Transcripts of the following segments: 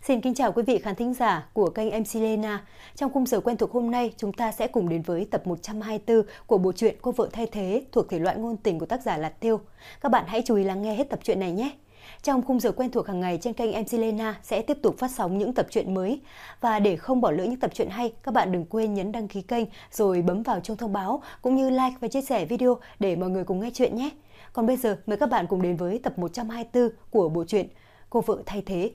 Xin kính chào quý vị khán thính giả của kênh MC Lena. Trong khung giờ quen thuộc hôm nay, chúng ta sẽ cùng đến với tập 124 của bộ truyện Cô vợ thay thế thuộc thể loại ngôn tình của tác giả Lạt Tiêu. Các bạn hãy chú ý lắng nghe hết tập truyện này nhé. Trong khung giờ quen thuộc hàng ngày trên kênh MC Lena sẽ tiếp tục phát sóng những tập truyện mới. Và để không bỏ lỡ những tập truyện hay, các bạn đừng quên nhấn đăng ký kênh rồi bấm vào chuông thông báo cũng như like và chia sẻ video để mọi người cùng nghe chuyện nhé. Còn bây giờ mời các bạn cùng đến với tập 124 của bộ truyện Cô vợ thay thế.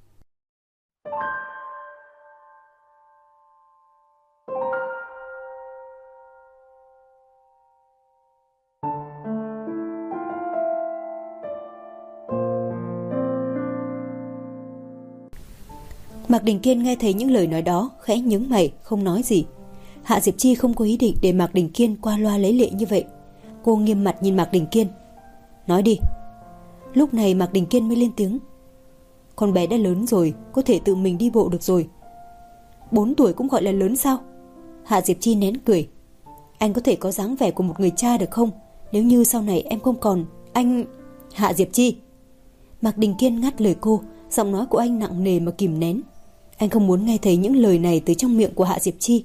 Mạc Đình Kiên nghe thấy những lời nói đó, khẽ nhướng mày, không nói gì. Hạ Diệp Chi không có ý định để Mạc Đình Kiên qua loa lấy lệ như vậy. Cô nghiêm mặt nhìn Mạc Đình Kiên. Nói đi. Lúc này Mạc Đình Kiên mới lên tiếng. Con bé đã lớn rồi, có thể tự mình đi bộ được rồi. 4 tuổi cũng gọi là lớn sao? Hạ Diệp Chi nén cười. Anh có thể có dáng vẻ của một người cha được không? Nếu như sau này em không còn, anh... Hạ Diệp Chi. Mạc Đình Kiên ngắt lời cô, giọng nói của anh nặng nề mà kìm nén. Anh không muốn nghe thấy những lời này từ trong miệng của Hạ Diệp Chi.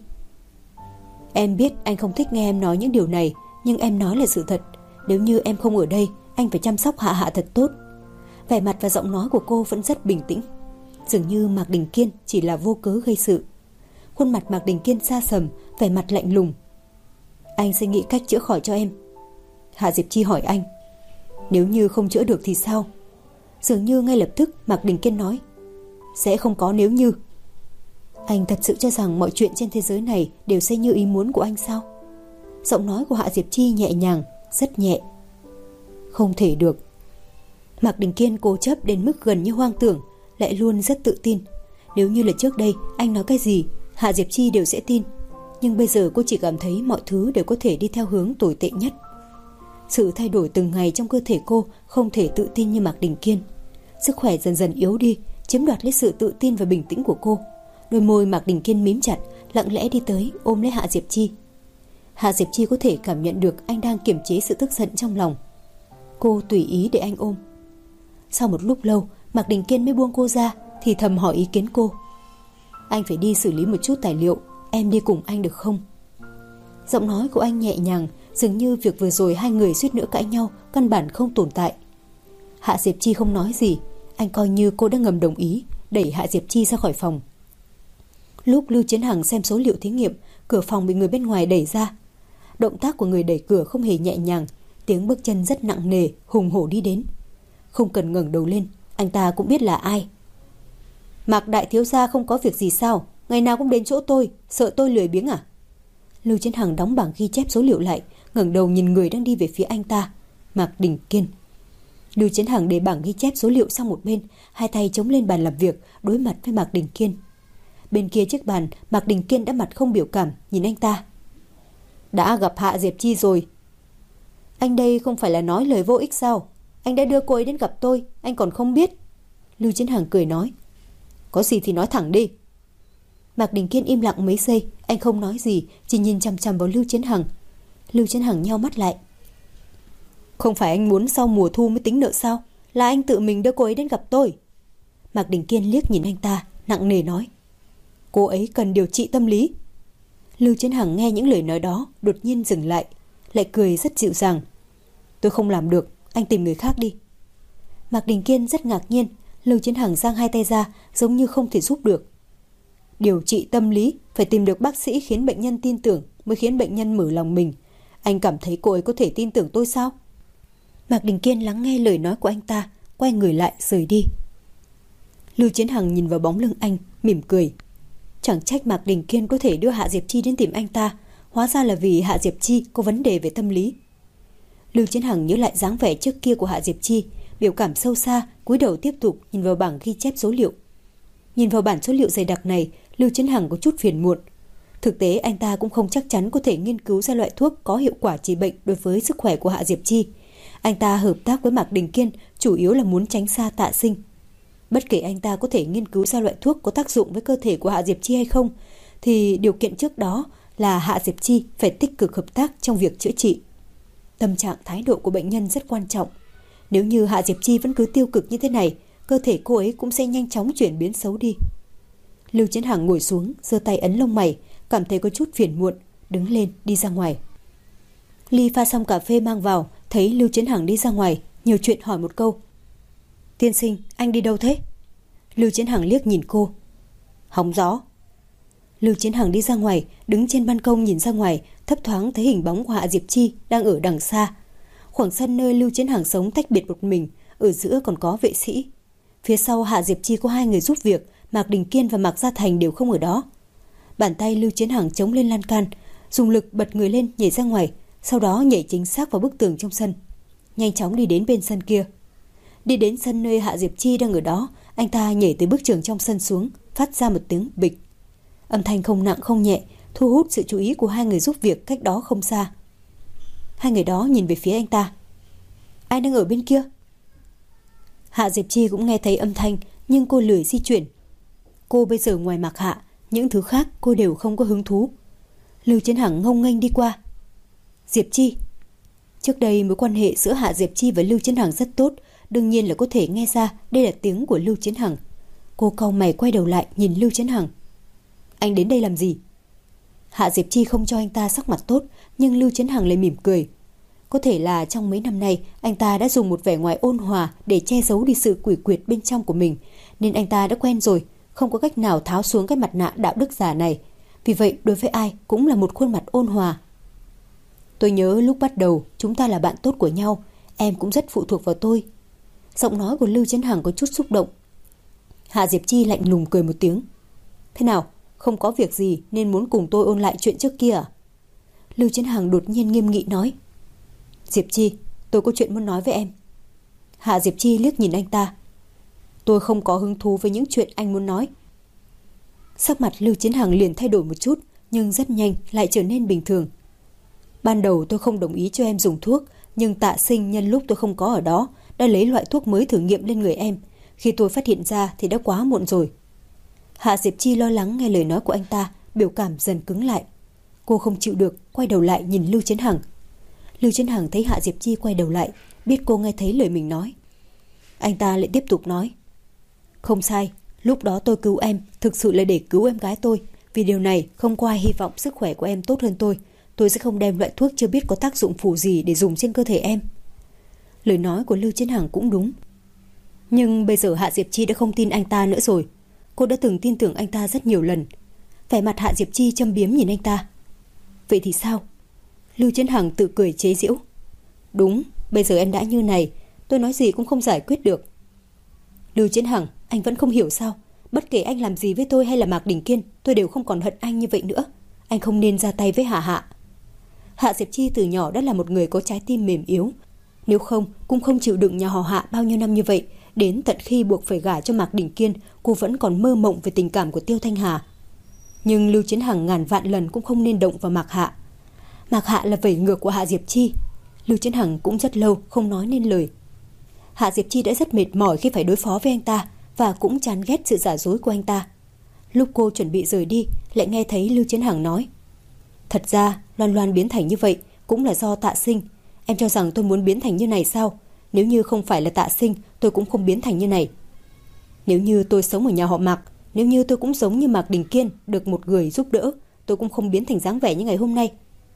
Em biết anh không thích nghe em nói những điều này, nhưng em nói là sự thật. Nếu như em không ở đây, anh phải chăm sóc Hạ Hạ thật tốt. Vẻ mặt và giọng nói của cô vẫn rất bình tĩnh. Dường như Mạc Đình Kiên chỉ là vô cớ gây sự. Khuôn mặt Mạc Đình Kiên xa sầm, vẻ mặt lạnh lùng. Anh sẽ nghĩ cách chữa khỏi cho em. Hạ Diệp Chi hỏi anh. Nếu như không chữa được thì sao? Dường như ngay lập tức Mạc Đình Kiên nói. Sẽ không có nếu như. Anh thật sự cho rằng mọi chuyện trên thế giới này đều sẽ như ý muốn của anh sao? Giọng nói của Hạ Diệp Chi nhẹ nhàng, rất nhẹ. Không thể được. Mạc Đình Kiên cố chấp đến mức gần như hoang tưởng, lại luôn rất tự tin. Nếu như là trước đây anh nói cái gì, Hạ Diệp Chi đều sẽ tin. Nhưng bây giờ cô chỉ cảm thấy mọi thứ đều có thể đi theo hướng tồi tệ nhất. Sự thay đổi từng ngày trong cơ thể cô không thể tự tin như Mạc Đình Kiên. Sức khỏe dần dần yếu đi, chiếm đoạt lấy sự tự tin và bình tĩnh của cô. Đôi môi Mạc Đình Kiên mím chặt, lặng lẽ đi tới ôm lấy Hạ Diệp Chi. Hạ Diệp Chi có thể cảm nhận được anh đang kiềm chế sự tức giận trong lòng. Cô tùy ý để anh ôm. Sau một lúc lâu, Mạc Đình Kiên mới buông cô ra, thì thầm hỏi ý kiến cô. Anh phải đi xử lý một chút tài liệu, em đi cùng anh được không? Giọng nói của anh nhẹ nhàng, dường như việc vừa rồi hai người suýt nữa cãi nhau căn bản không tồn tại. Hạ Diệp Chi không nói gì. Anh coi như cô đã ngầm đồng ý, đẩy Hạ Diệp Chi ra khỏi phòng. Lúc Lưu Chiến Hằng xem số liệu thí nghiệm, cửa phòng bị người bên ngoài đẩy ra. Động tác của người đẩy cửa không hề nhẹ nhàng, tiếng bước chân rất nặng nề, hùng hổ đi đến. Không cần ngẩng đầu lên, anh ta cũng biết là ai. Mạc đại thiếu gia không có việc gì sao? Ngày nào cũng đến chỗ tôi, sợ tôi lười biếng à? Lưu Chiến Hằng đóng bảng ghi chép số liệu lại, ngẩng đầu nhìn người đang đi về phía anh ta. Mạc Đình Kiên. Lưu Chiến Hằng để bảng ghi chép số liệu sang một bên, hai tay chống lên bàn làm việc, đối mặt với Mạc Đình Kiên. Bên kia chiếc bàn, Mạc Đình Kiên đã mặt không biểu cảm nhìn anh ta. Đã gặp Hạ Diệp Chi rồi. Anh đây không phải là nói lời vô ích sao? Anh đã đưa cô ấy đến gặp tôi, anh còn không biết. Lưu Chiến Hằng cười nói. Có gì thì nói thẳng đi. Mạc Đình Kiên im lặng mấy giây, anh không nói gì, chỉ nhìn chằm chằm vào Lưu Chiến Hằng. Lưu Chiến Hằng nheo mắt lại. Không phải anh muốn sau mùa thu mới tính nợ sao? Là anh tự mình đưa cô ấy đến gặp tôi. Mạc Đình Kiên liếc nhìn anh ta, nặng nề nói. Cô ấy cần điều trị tâm lý. Lưu Chiến Hằng nghe những lời nói đó, đột nhiên dừng lại, lại cười rất dịu dàng. Tôi không làm được, anh tìm người khác đi. Mạc Đình Kiên rất ngạc nhiên. Lưu Chiến Hằng giang hai tay ra, giống như không thể giúp được. Điều trị tâm lý, phải tìm được bác sĩ khiến bệnh nhân tin tưởng, mới khiến bệnh nhân mở lòng mình. Anh cảm thấy cô ấy có thể tin tưởng tôi sao? Mạc Đình Kiên lắng nghe lời nói của anh ta, quay người lại rời đi. Lưu Chiến Hằng nhìn vào bóng lưng anh, mỉm cười. Chẳng trách Mạc Đình Kiên có thể đưa Hạ Diệp Chi đến tìm anh ta, hóa ra là vì Hạ Diệp Chi có vấn đề về tâm lý. Lưu Chiến Hằng nhớ lại dáng vẻ trước kia của Hạ Diệp Chi, biểu cảm sâu xa, cúi đầu tiếp tục nhìn vào bảng ghi chép số liệu. Nhìn vào bản số liệu dày đặc này, Lưu Chiến Hằng có chút phiền muộn. Thực tế anh ta cũng không chắc chắn có thể nghiên cứu ra loại thuốc có hiệu quả trị bệnh đối với sức khỏe của Hạ Diệp Chi. Anh ta hợp tác với Mạc Đình Kiên chủ yếu là muốn tránh xa Tạ Sinh. Bất kể anh ta có thể nghiên cứu ra loại thuốc có tác dụng với cơ thể của Hạ Diệp Chi hay không, thì điều kiện trước đó là Hạ Diệp Chi phải tích cực hợp tác trong việc chữa trị. Tâm trạng thái độ của bệnh nhân rất quan trọng. Nếu như Hạ Diệp Chi vẫn cứ tiêu cực như thế này, cơ thể cô ấy cũng sẽ nhanh chóng chuyển biến xấu đi. Lưu Chiến Hằng ngồi xuống, giơ tay ấn lông mày, cảm thấy có chút phiền muộn, đứng lên đi ra ngoài. Ly pha xong cà phê mang vào, thấy Lưu Chiến Hằng đi ra ngoài, nhiều chuyện hỏi một câu. Tiên sinh, anh đi đâu thế? Lưu Chiến Hằng liếc nhìn cô. Hóng gió. Lưu Chiến Hằng đi ra ngoài, đứng trên ban công nhìn ra ngoài, thấp thoáng thấy hình bóng của Hạ Diệp Chi đang ở đằng xa. Khoảng sân nơi Lưu Chiến Hằng sống tách biệt một mình, ở giữa còn có vệ sĩ. Phía sau Hạ Diệp Chi có 2 người giúp việc, Mạc Đình Kiên và Mạc Gia Thành đều không ở đó. Bàn tay Lưu Chiến Hằng chống lên lan can, dùng lực bật người lên nhảy ra ngoài, sau đó nhảy chính xác vào bức tường trong sân. Nhanh chóng đi đến bên sân kia. Đi đến sân nơi Hạ Diệp Chi đang ở đó, anh ta nhảy từ bức tường trong sân xuống, phát ra một tiếng bịch. Âm thanh không nặng không nhẹ, thu hút sự chú ý của 2 người giúp việc cách đó không xa. 2 người đó nhìn về phía anh ta. Ai đang ở bên kia? Hạ Diệp Chi cũng nghe thấy âm thanh, nhưng cô lười di chuyển. Cô bây giờ ngoài Mạc Hạ, những thứ khác cô đều không có hứng thú. Lưu Chiến Hằng ngông nghênh đi qua. Diệp Chi. Trước đây mối quan hệ giữa Hạ Diệp Chi và Lưu Chiến Hằng rất tốt, đương nhiên là có thể nghe ra đây là tiếng của Lưu Chiến Hằng. Cô cau mày quay đầu lại nhìn Lưu Chiến Hằng. Anh đến đây làm gì? Hạ Diệp Chi không cho anh ta sắc mặt tốt, nhưng Lưu Chiến Hằng lại mỉm cười. Có thể là trong mấy năm nay anh ta đã dùng một vẻ ngoài ôn hòa để che giấu đi sự quỷ quyệt bên trong của mình, nên anh ta đã quen rồi, không có cách nào tháo xuống cái mặt nạ đạo đức giả này. Vì vậy đối với ai cũng là một khuôn mặt ôn hòa. Tôi nhớ lúc bắt đầu chúng ta là bạn tốt của nhau, em cũng rất phụ thuộc vào tôi. Giọng nói của Lưu Chiến Hằng có chút xúc động. Hạ Diệp Chi lạnh lùng cười một tiếng. Thế nào, không có việc gì nên muốn cùng tôi ôn lại chuyện trước kia à? Lưu Chiến Hằng đột nhiên nghiêm nghị nói. Diệp Chi, tôi có chuyện muốn nói với em. Hạ Diệp Chi liếc nhìn anh ta. Tôi không có hứng thú với những chuyện anh muốn nói. Sắc mặt Lưu Chiến Hằng liền thay đổi một chút, nhưng rất nhanh lại trở nên bình thường. Ban đầu tôi không đồng ý cho em dùng thuốc, nhưng Tạ Sinh nhân lúc tôi không có ở đó đã lấy loại thuốc mới thử nghiệm lên người em. Khi tôi phát hiện ra thì đã quá muộn rồi. Hạ Diệp Chi lo lắng nghe lời nói của anh ta, biểu cảm dần cứng lại. Cô không chịu được, quay đầu lại nhìn Lưu Chiến Hằng. Lưu Chiến Hằng thấy Hạ Diệp Chi quay đầu lại, biết cô nghe thấy lời mình nói. Anh ta lại tiếp tục nói. Không sai, lúc đó tôi cứu em thực sự là để cứu em gái tôi. Vì điều này không có ai hy vọng sức khỏe của em tốt hơn tôi. Tôi sẽ không đem loại thuốc chưa biết có tác dụng phụ gì để dùng trên cơ thể em. Lời nói của Lưu Chiến Hằng cũng đúng. Nhưng bây giờ Hạ Diệp Chi đã không tin anh ta nữa rồi. Cô đã từng tin tưởng anh ta rất nhiều lần. Vẻ mặt Hạ Diệp Chi châm biếm nhìn anh ta. Vậy thì sao? Lưu Chiến Hằng tự cười chế giễu. Đúng, bây giờ em đã như này, tôi nói gì cũng không giải quyết được. Lưu Chiến Hằng, anh vẫn không hiểu sao? Bất kể anh làm gì với tôi hay là Mạc Đình Kiên, tôi đều không còn hận anh như vậy nữa. Anh không nên ra tay với Hạ Hạ. Hạ Diệp Chi từ nhỏ đã là một người có trái tim mềm yếu. Nếu không, cũng không chịu đựng nhà họ Hạ bao nhiêu năm như vậy. Đến tận khi buộc phải gả cho Mạc Đình Kiên, cô vẫn còn mơ mộng về tình cảm của Tiêu Thanh Hà. Nhưng Lưu Chiến Hằng ngàn vạn lần cũng không nên động vào Mạc Hạ. Mạc Hạ là vẩy ngược của Hạ Diệp Chi. Lưu Chiến Hằng cũng rất lâu không nói nên lời. Hạ Diệp Chi đã rất mệt mỏi khi phải đối phó với anh ta, và cũng chán ghét sự giả dối của anh ta. Lúc cô chuẩn bị rời đi, lại nghe thấy Lưu Chiến Hằng nói. Thật ra Loan Loan biến thành như vậy cũng là do Tạ Sinh. Em cho rằng tôi muốn biến thành như này sao? Nếu như không phải là Tạ Sinh, tôi cũng không biến thành như này. Nếu như tôi sống ở nhà họ Mạc, nếu như tôi cũng giống như Mạc Đình Kiên, được một người giúp đỡ, tôi cũng không biến thành dáng vẻ như ngày hôm nay.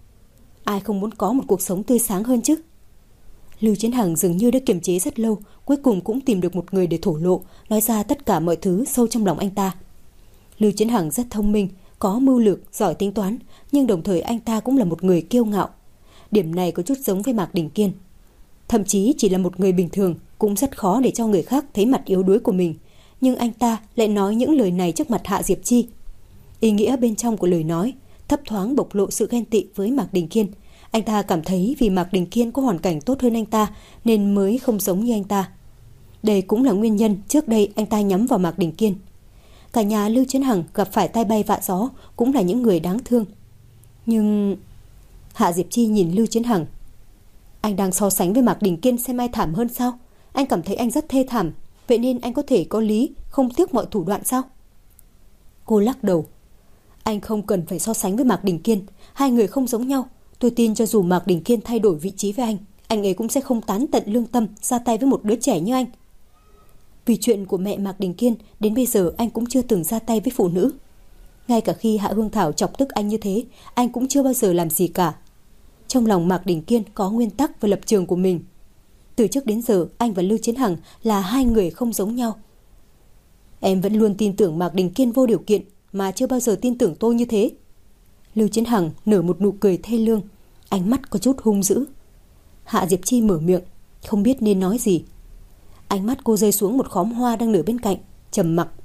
Ai không muốn có một cuộc sống tươi sáng hơn chứ? Lưu Chiến Hằng dường như đã kiềm chế rất lâu, cuối cùng cũng tìm được một người để thổ lộ, nói ra tất cả mọi thứ sâu trong lòng anh ta. Lưu Chiến Hằng rất thông minh, có mưu lược, giỏi tính toán, nhưng đồng thời anh ta cũng là một người kiêu ngạo. Điểm này có chút giống với Mạc Đình Kiên. Thậm chí chỉ là một người bình thường cũng rất khó để cho người khác thấy mặt yếu đuối của mình, nhưng anh ta lại nói những lời này trước mặt Hạ Diệp Chi. Ý nghĩa bên trong của lời nói thấp thoáng bộc lộ sự ghen tị với Mạc Đình Kiên. Anh ta cảm thấy vì Mạc Đình Kiên có hoàn cảnh tốt hơn anh ta nên mới không giống như anh ta. Đây cũng là nguyên nhân trước đây anh ta nhắm vào Mạc Đình Kiên. Cả nhà Lưu Chiến Hằng gặp phải tai bay vạ gió cũng là những người đáng thương. Nhưng... Hạ Diệp Chi nhìn Lưu Chiến Hằng. Anh đang so sánh với Mạc Đình Kiên xem ai thảm hơn sao? Anh cảm thấy anh rất thê thảm, vậy nên anh có thể có lý, không tiếc mọi thủ đoạn sao? Cô lắc đầu. Anh không cần phải so sánh với Mạc Đình Kiên, hai người không giống nhau. Tôi tin cho dù Mạc Đình Kiên thay đổi vị trí với anh ấy cũng sẽ không tán tận lương tâm ra tay với một đứa trẻ như anh. Vì chuyện của mẹ Mạc Đình Kiên, đến bây giờ anh cũng chưa từng ra tay với phụ nữ. Ngay cả khi Hạ Hương Thảo chọc tức anh như thế, anh cũng chưa bao giờ làm gì cả. Trong lòng Mạc Đình Kiên có nguyên tắc và lập trường của mình. Từ trước đến giờ, anh và Lưu Chiến Hằng là hai người không giống nhau. Em vẫn luôn tin tưởng Mạc Đình Kiên vô điều kiện, mà chưa bao giờ tin tưởng tôi như thế. Lưu Chiến Hằng nở một nụ cười thê lương, ánh mắt có chút hung dữ. Hạ Diệp Chi mở miệng, không biết nên nói gì. Ánh mắt cô rơi xuống một khóm hoa đang nở bên cạnh, trầm mặc.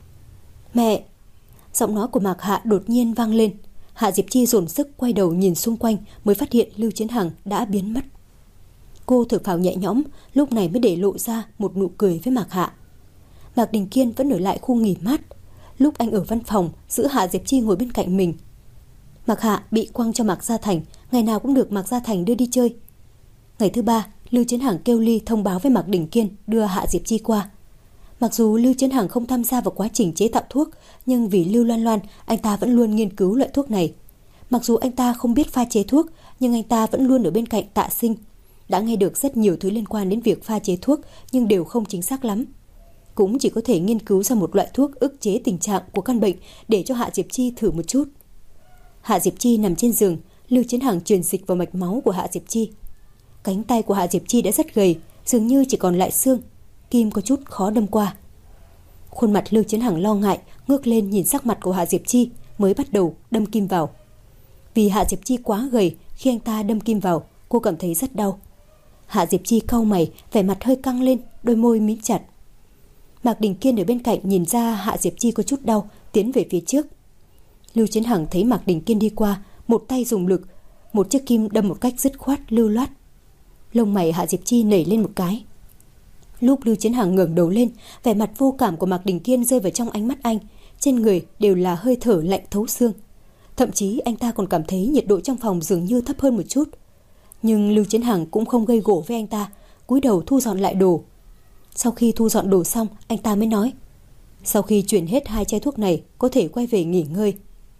Mẹ! Giọng nói của Mạc Hạ đột nhiên vang lên. Hạ Diệp Chi dồn sức quay đầu nhìn xung quanh mới phát hiện Lưu Chiến Hằng đã biến mất. Cô thở phào nhẹ nhõm, lúc này mới để lộ ra một nụ cười với Mạc Hạ. Mạc Đình Kiên vẫn ở lại khu nghỉ mát. Lúc anh ở văn phòng, giữ Hạ Diệp Chi ngồi bên cạnh mình. Mạc Hạ bị quăng cho Mạc Gia Thành, ngày nào cũng được Mạc Gia Thành đưa đi chơi. Ngày thứ 3, Lưu Chiến Hằng kêu Ly thông báo với Mạc Đình Kiên đưa Hạ Diệp Chi qua. Mặc dù Lưu Chiến Hằng không tham gia vào quá trình chế tạo thuốc, nhưng vì Lưu Loan Loan, anh ta vẫn luôn nghiên cứu loại thuốc này. Mặc dù anh ta không biết pha chế thuốc, nhưng anh ta vẫn luôn ở bên cạnh Tạ Sinh. Đã nghe được rất nhiều thứ liên quan đến việc pha chế thuốc, nhưng đều không chính xác lắm. Cũng chỉ có thể nghiên cứu ra một loại thuốc ức chế tình trạng của căn bệnh để cho Hạ Diệp Chi thử một chút. Hạ Diệp Chi nằm trên giường, Lưu Chiến Hằng truyền dịch vào mạch máu của Hạ Diệp Chi. Cánh tay của Hạ Diệp Chi đã rất gầy, dường như chỉ còn lại xương, kim có chút khó đâm qua. Khuôn mặt Lưu Chiến Hằng lo ngại, ngước lên nhìn sắc mặt của Hạ Diệp Chi, mới bắt đầu đâm kim vào. Vì Hạ Diệp Chi quá gầy, khi anh ta đâm kim vào, cô cảm thấy rất đau. Hạ Diệp Chi cau mày, vẻ mặt hơi căng lên, đôi môi mím chặt. Mạc Đình Kiên ở bên cạnh nhìn ra Hạ Diệp Chi có chút đau, tiến về phía trước. Lưu Chiến Hằng thấy Mạc Đình Kiên đi qua, một tay dùng lực, một chiếc kim đâm một cách dứt khoát lưu loát. Lông mày Hạ Diệp Chi nảy lên một cái. Lúc Lưu Chiến Hằng ngẩng đầu lên, vẻ mặt vô cảm của Mạc Đình Kiên rơi vào trong ánh mắt anh, trên người đều là hơi thở lạnh thấu xương. Thậm chí anh ta còn cảm thấy nhiệt độ trong phòng dường như thấp hơn một chút. Nhưng Lưu Chiến Hằng cũng không gây gổ với anh ta, cúi đầu thu dọn lại đồ. Sau khi thu dọn đồ xong, anh ta mới nói: sau khi chuyển hết 2 chai thuốc này, có thể quay về nghỉ ngơi.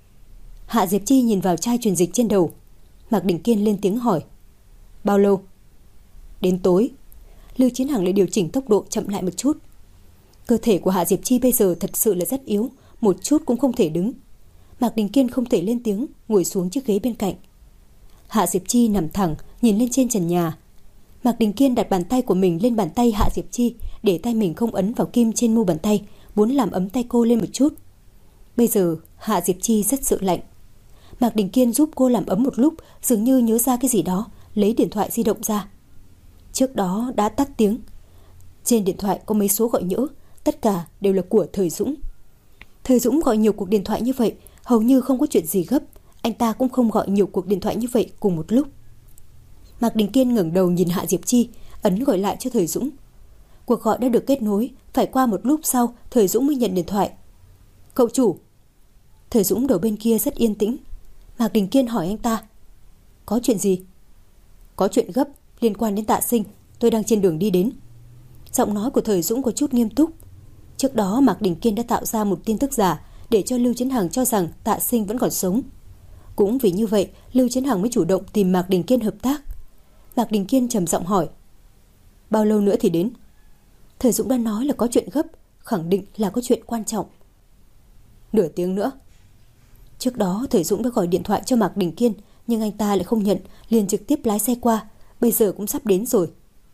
Hạ Diệp Chi nhìn vào chai truyền dịch trên đầu. Mạc Đình Kiên lên tiếng hỏi: bao lâu? Đến tối. Lưu Chiến Hằng lại điều chỉnh tốc độ chậm lại một chút. Cơ thể của Hạ Diệp Chi bây giờ thật sự là rất yếu, một chút cũng không thể đứng. Mạc Đình Kiên không thể lên tiếng, ngồi xuống chiếc ghế bên cạnh. Hạ Diệp Chi nằm thẳng, nhìn lên trên trần nhà. Mạc Đình Kiên đặt bàn tay của mình lên bàn tay Hạ Diệp Chi, để tay mình không ấn vào kim trên mu bàn tay, muốn làm ấm tay cô lên một chút. Bây giờ Hạ Diệp Chi rất sợ lạnh. Mạc Đình Kiên giúp cô làm ấm một lúc, dường như nhớ ra cái gì đó, lấy điện thoại di động ra. Trước đó đã tắt tiếng. Trên điện thoại có mấy số gọi nhỡ, tất cả đều là của Thời Dũng. Thời Dũng gọi nhiều cuộc điện thoại như vậy, hầu như không có chuyện gì gấp. Anh ta cũng không gọi nhiều cuộc điện thoại như vậy cùng một lúc. Mạc Đình Kiên ngẩng đầu nhìn Hạ Diệp Chi, ấn gọi lại cho Thời Dũng. Cuộc gọi đã được kết nối, phải qua một lúc sau Thời Dũng mới nhận điện thoại. Cậu chủ. Thời Dũng đầu bên kia rất yên tĩnh. Mạc Đình Kiên hỏi anh ta: có chuyện gì? Có chuyện gấp liên quan đến Tạ Sinh, tôi đang trên đường đi đến. Giọng nói của Thời Dũng có chút nghiêm túc. Trước đó Mạc Đình Kiên đã tạo ra một tin tức giả để cho Lưu Chiến Hằng cho rằng Tạ Sinh vẫn còn sống. Cũng vì như vậy, Lưu Chiến Hằng mới chủ động tìm Mạc Đình Kiên hợp tác. Mạc Đình Kiên trầm giọng hỏi: bao lâu nữa thì đến? Thời Dũng đã nói là có chuyện gấp, khẳng định là có chuyện quan trọng. Nửa tiếng nữa. Trước đó Thời Dũng đã gọi điện thoại cho Mạc Đình Kiên, nhưng anh ta lại không nhận, liền trực tiếp lái xe qua. Bây giờ cũng sắp đến rồi.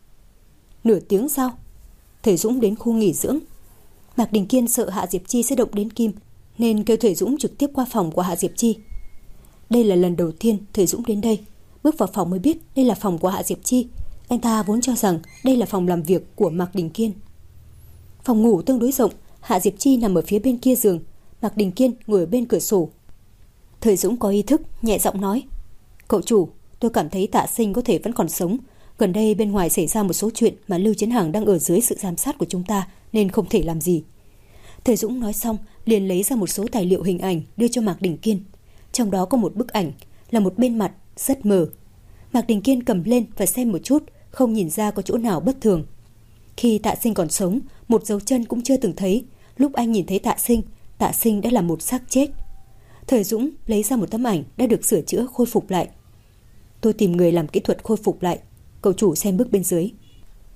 Nửa tiếng sao? Thời Dũng đến khu nghỉ dưỡng. Mạc Đình Kiên sợ Hạ Diệp Chi sẽ động đến kim, nên kêu Thời Dũng trực tiếp qua phòng của Hạ Diệp Chi. Đây là lần đầu tiên Thời Dũng đến đây. Bước vào phòng mới biết đây là phòng của Hạ Diệp Chi. Anh ta vốn cho rằng đây là phòng làm việc của Mạc Đình Kiên. Phòng ngủ tương đối rộng, Hạ Diệp Chi nằm ở phía bên kia giường, Mạc Đình Kiên ngồi ở bên cửa sổ. Thời Dũng có ý thức, nhẹ giọng nói: cậu chủ, tôi cảm thấy Tạ Sinh có thể vẫn còn sống. Gần đây bên ngoài xảy ra một số chuyện mà Lưu Chiến Hằng đang ở dưới sự giám sát của chúng ta, nên không thể làm gì. Thời Dũng nói xong liền lấy ra một số tài liệu hình ảnh đưa cho Mạc Đình Kiên. Trong đó có một bức ảnh là một bên mặt rất mờ. Mạc Đình Kiên cầm lên và xem một chút, không nhìn ra có chỗ nào bất thường. Khi Tạ Sinh còn sống, một dấu chân cũng chưa từng thấy. Lúc anh nhìn thấy Tạ Sinh đã là một xác chết. Thời Dũng lấy ra một tấm ảnh đã được sửa chữa khôi phục lại. Tôi tìm người làm kỹ thuật khôi phục lại, cậu chủ xem bức bên dưới.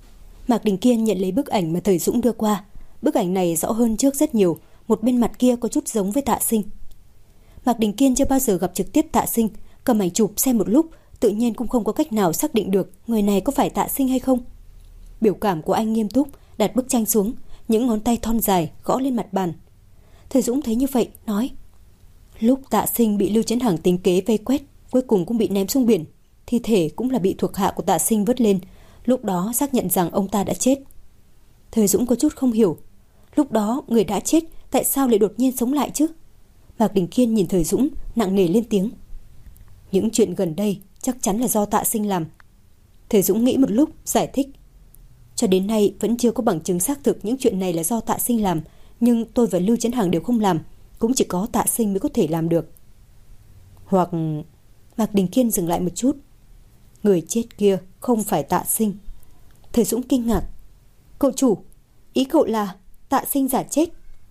Mạc Đình Kiên nhận lấy bức ảnh mà Thời Dũng đưa qua. Bức ảnh này rõ hơn trước rất nhiều, một bên mặt kia có chút giống với Tạ Sinh. Mạc Đình Kiên chưa bao giờ gặp trực tiếp Tạ Sinh, cầm ảnh chụp xem một lúc, tự nhiên cũng không có cách nào xác định được người này có phải Tạ Sinh hay không. Biểu cảm của anh nghiêm túc, đặt bức tranh xuống, những ngón tay thon dài gõ lên mặt bàn. Thời Dũng thấy như vậy, nói: lúc Tạ Sinh bị Lưu Chiến Hằng tính kế vây quét, cuối cùng cũng bị ném xuống biển, thi thể cũng là bị thuộc hạ của Tạ Sinh vớt lên, lúc đó xác nhận rằng ông ta đã chết. Thời Dũng có chút không hiểu, lúc đó người đã chết tại sao lại đột nhiên sống lại chứ? Mạc Đình Kiên nhìn Thời Dũng, nặng nề lên tiếng: những chuyện gần đây chắc chắn là do Tạ Sinh làm. Thời Dũng nghĩ một lúc, giải thích: cho đến nay vẫn chưa có bằng chứng xác thực những chuyện này là do Tạ Sinh làm, nhưng tôi và Lưu Chiến Hằng đều không làm, cũng chỉ có Tạ Sinh mới có thể làm được. Hoặc... Mạc Đình Kiên dừng lại một chút: người chết kia không phải Tạ Sinh. Thời Dũng kinh ngạc: cậu chủ, ý cậu là Tạ Sinh giả chết?